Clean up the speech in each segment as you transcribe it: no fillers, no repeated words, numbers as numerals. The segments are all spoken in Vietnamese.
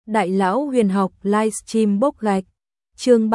Đại lão huyền học livestream bốc gạch. Chương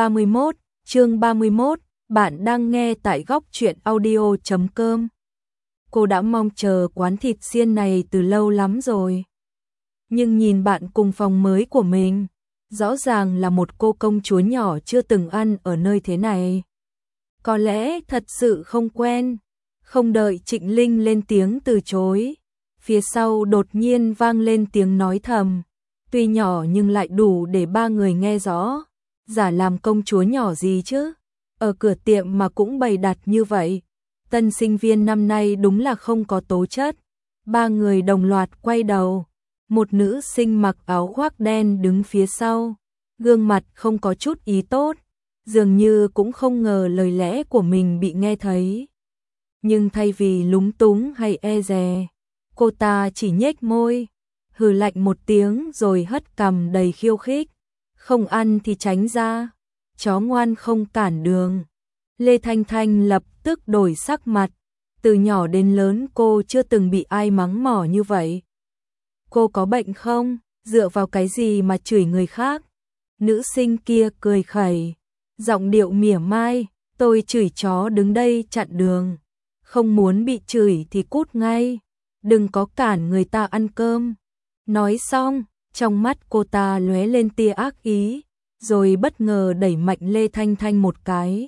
31, bạn đang nghe tại góc truyện audio.com. Cô đã mong chờ quán thịt xiên này từ lâu lắm rồi. Nhưng nhìn bạn cùng phòng mới của mình, rõ ràng là một cô công chúa nhỏ chưa từng ăn ở nơi thế này. Có lẽ thật sự không quen. Không đợi Trịnh Linh lên tiếng từ chối, phía sau đột nhiên vang lên tiếng nói thầm. Tuy nhỏ nhưng lại đủ để ba người nghe rõ. Giả làm công chúa nhỏ gì chứ? Ở cửa tiệm mà cũng bày đặt như vậy. Tân sinh viên năm nay đúng là không có tố chất. Ba người đồng loạt quay đầu. Một nữ sinh mặc áo khoác đen đứng phía sau. Gương mặt không có chút ý tốt. Dường như cũng không ngờ lời lẽ của mình bị nghe thấy. Nhưng thay vì lúng túng hay e dè, cô ta chỉ nhếch môi, hừ lạnh một tiếng rồi hất cằm đầy khiêu khích. Không ăn thì tránh ra, chó ngoan không cản đường. Lê Thanh Thanh lập tức đổi sắc mặt. Từ nhỏ đến lớn cô chưa từng bị ai mắng mỏ như vậy. Cô có bệnh không? Dựa vào cái gì mà chửi người khác? Nữ sinh kia cười khẩy, giọng điệu mỉa mai. Tôi chửi chó đứng đây chặn đường. Không muốn bị chửi thì cút ngay. Đừng có cản người ta ăn cơm. Nói xong, trong mắt cô ta lóe lên tia ác ý, rồi bất ngờ đẩy mạnh Lê Thanh Thanh một cái.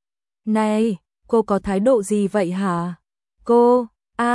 Này, cô có thái độ gì vậy hả? Cô,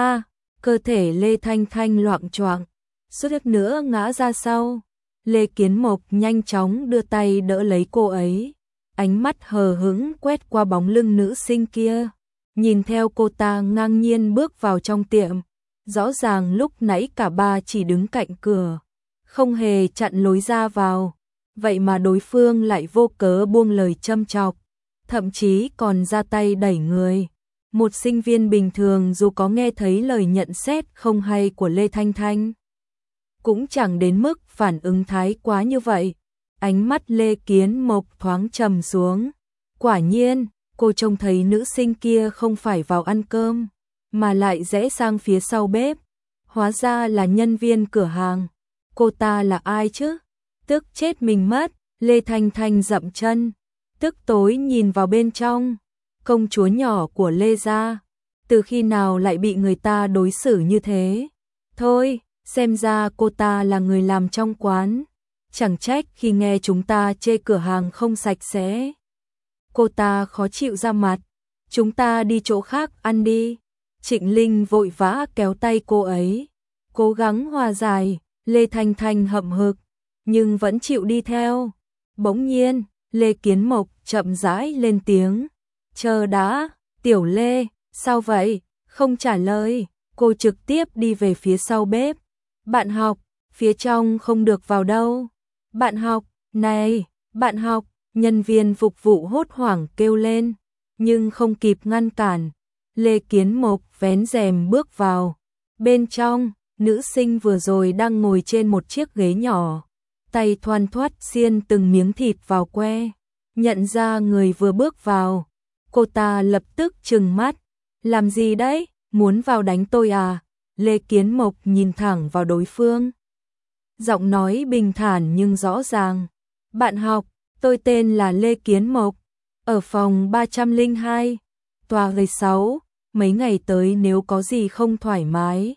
cơ thể Lê Thanh Thanh loạng choạng, suýt nữa ngã ra sau. Lê Kiến Mộc nhanh chóng đưa tay đỡ lấy cô ấy, ánh mắt hờ hững quét qua bóng lưng nữ sinh kia, nhìn theo cô ta ngang nhiên bước vào trong tiệm. Rõ ràng lúc nãy cả ba chỉ đứng cạnh cửa, không hề chặn lối ra vào, vậy mà đối phương lại vô cớ buông lời châm chọc, thậm chí còn ra tay đẩy người. Một sinh viên bình thường dù có nghe thấy lời nhận xét không hay của Lê Thanh Thanh, cũng chẳng đến mức phản ứng thái quá như vậy. Ánh mắt Lê Kiến Mộc thoáng trầm xuống. Quả nhiên, cô trông thấy nữ sinh kia không phải vào ăn cơm, mà lại rẽ sang phía sau bếp. Hóa ra là nhân viên cửa hàng. Cô ta là ai chứ? Tức chết mình mất. Lê Thanh Thanh dậm chân, tức tối nhìn vào bên trong. Công chúa nhỏ của Lê gia, từ khi nào lại bị người ta đối xử như thế? Thôi, xem ra cô ta là người làm trong quán. Chẳng trách khi nghe chúng ta chê cửa hàng không sạch sẽ, cô ta khó chịu ra mặt. Chúng ta đi chỗ khác ăn đi. Trịnh Linh vội vã kéo tay cô ấy, cố gắng hòa giải. Lê Thanh Thanh hậm hực, nhưng vẫn chịu đi theo. Bỗng nhiên, Lê Kiến Mộc chậm rãi lên tiếng. Chờ đã, Tiểu Lê, sao vậy? Không trả lời, cô trực tiếp đi về phía sau bếp. Bạn học, phía trong không được vào đâu. Bạn học, này, bạn học, nhân viên phục vụ hốt hoảng kêu lên, nhưng không kịp ngăn cản. Lê Kiến Mộc vén rèm bước vào. Bên trong, nữ sinh vừa rồi đang ngồi trên một chiếc ghế nhỏ, tay thoăn thoắt xiên từng miếng thịt vào que. Nhận ra người vừa bước vào, cô ta lập tức trừng mắt. Làm gì đấy? Muốn vào đánh tôi à? Lê Kiến Mộc nhìn thẳng vào đối phương, giọng nói bình thản nhưng rõ ràng. Bạn học, tôi tên là Lê Kiến Mộc, ở phòng 302, tòa G6. Mấy ngày tới nếu có gì không thoải mái,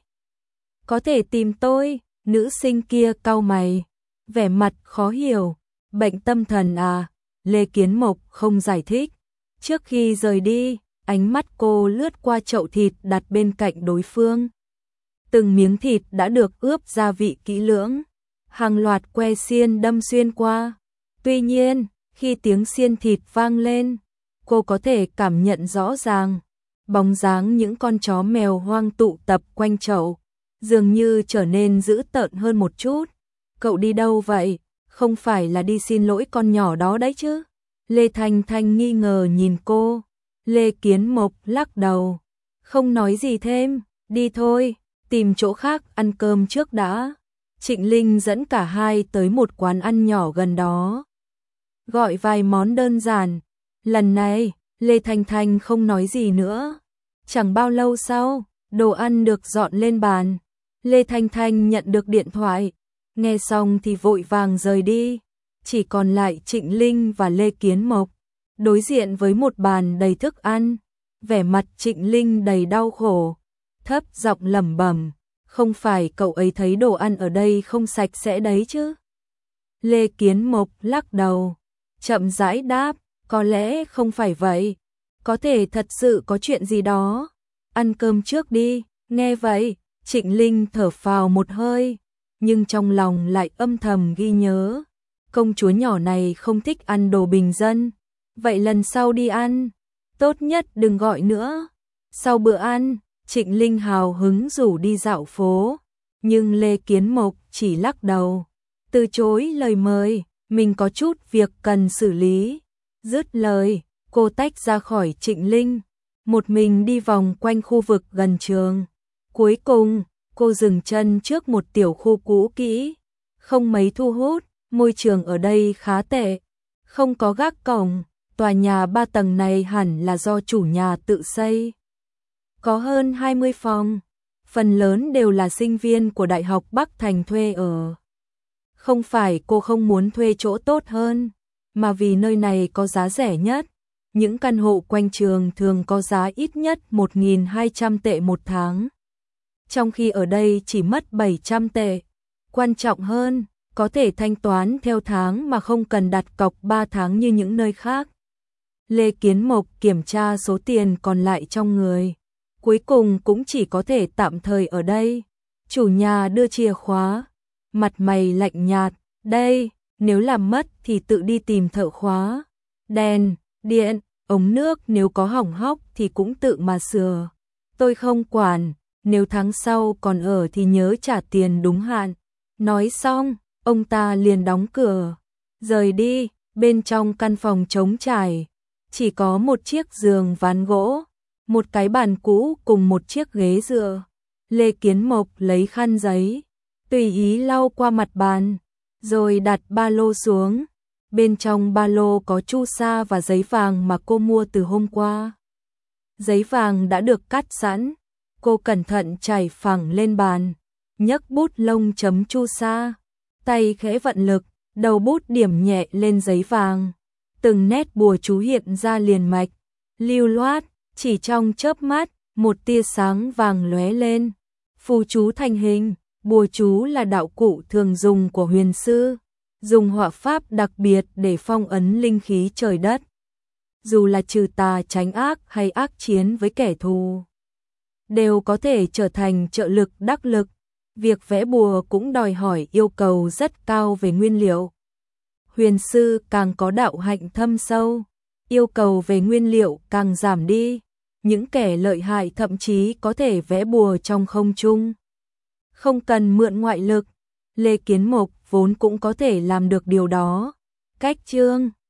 có thể tìm tôi. Nữ sinh kia cau mày, vẻ mặt khó hiểu. Bệnh tâm thần à? Lê Kiến Mộc không giải thích. Trước khi rời đi, ánh mắt cô lướt qua chậu thịt đặt bên cạnh đối phương. Từng miếng thịt đã được ướp gia vị kỹ lưỡng, hàng loạt que xiên đâm xuyên qua. Tuy nhiên, khi tiếng xiên thịt vang lên, cô có thể cảm nhận rõ ràng bóng dáng những con chó mèo hoang tụ tập quanh chậu, dường như trở nên dữ tợn hơn một chút. Cậu đi đâu vậy? Không phải là đi xin lỗi con nhỏ đó đấy chứ? Lê Thanh Thanh nghi ngờ nhìn cô. Lê Kiến Mộc lắc đầu, không nói gì thêm. Đi thôi, tìm chỗ khác ăn cơm trước đã. Trịnh Linh dẫn cả hai tới một quán ăn nhỏ gần đó, gọi vài món đơn giản. Lần này, Lê Thanh Thanh không nói gì nữa. Chẳng bao lâu sau, đồ ăn được dọn lên bàn. Lê Thanh Thanh nhận được điện thoại. nghe xong thì vội vàng rời đi. Chỉ còn lại Trịnh Linh và Lê Kiến Mộc, đối diện với một bàn đầy thức ăn. Vẻ mặt Trịnh Linh đầy đau khổ, thấp giọng lẩm bẩm, không phải cậu ấy thấy đồ ăn ở đây không sạch sẽ đấy chứ? Lê Kiến Mộc lắc đầu, chậm rãi đáp, có lẽ không phải vậy, có thể thật sự có chuyện gì đó. Ăn cơm trước đi. Nghe vậy, Trịnh Linh thở phào một hơi, nhưng trong lòng lại âm thầm ghi nhớ, công chúa nhỏ này không thích ăn đồ bình dân, vậy lần sau đi ăn, tốt nhất đừng gọi nữa. Sau bữa ăn, Trịnh Linh hào hứng rủ đi dạo phố, nhưng Lê Kiến Mộc chỉ lắc đầu, từ chối lời mời, mình có chút việc cần xử lý. Dứt lời, cô tách ra khỏi Trịnh Linh, một mình đi vòng quanh khu vực gần trường. Cuối cùng, cô dừng chân trước một tiểu khu cũ kỹ, không mấy thu hút, môi trường ở đây khá tệ, không có gác cổng, tòa nhà 3 tầng này hẳn là do chủ nhà tự xây. Có hơn 20 phòng, phần lớn đều là sinh viên của Đại học Bắc Thành thuê ở. Không phải cô không muốn thuê chỗ tốt hơn, mà vì nơi này có giá rẻ nhất. Những căn hộ quanh trường thường có giá ít nhất 1.200 tệ một tháng, trong khi ở đây chỉ mất 700 tệ. Quan trọng hơn, có thể thanh toán theo tháng mà không cần đặt cọc 3 tháng như những nơi khác. Lê Kiến Mộc kiểm tra số tiền còn lại trong người, cuối cùng cũng chỉ có thể tạm thời ở đây. Chủ nhà đưa chìa khóa, mặt mày lạnh nhạt, đây, nếu làm mất thì tự đi tìm thợ khóa. Đèn, điện, ống nước nếu có hỏng hóc thì cũng tự mà sửa. Tôi không quản, nếu tháng sau còn ở thì nhớ trả tiền đúng hạn. Nói xong, ông ta liền đóng cửa, rời đi. Bên trong căn phòng trống trải, chỉ có một chiếc giường ván gỗ, một cái bàn cũ cùng một chiếc ghế dựa. Lê Kiến Mộc lấy khăn giấy, tùy ý lau qua mặt bàn, rồi đặt ba lô xuống. Bên trong ba lô có chu sa và giấy vàng mà cô mua từ hôm qua. Giấy vàng đã được cắt sẵn, cô cẩn thận trải phẳng lên bàn, nhấc bút lông chấm chu sa, tay khẽ vận lực, đầu bút điểm nhẹ lên giấy vàng. Từng nét bùa chú hiện ra liền mạch, lưu loát, chỉ trong chớp mắt, một tia sáng vàng lóe lên. Phù chú thành hình, bùa chú là đạo cụ thường dùng của huyền sư, dùng họa pháp đặc biệt để phong ấn linh khí trời đất. Dù là trừ tà tránh ác hay ác chiến với kẻ thù, đều có thể trở thành trợ lực đắc lực. Việc vẽ bùa cũng đòi hỏi yêu cầu rất cao về nguyên liệu. Huyền sư càng có đạo hạnh thâm sâu, yêu cầu về nguyên liệu càng giảm đi. Những kẻ lợi hại thậm chí có thể vẽ bùa trong không trung, không cần mượn ngoại lực. Lê Kiến Mộc vốn cũng có thể làm được điều đó. Cách chương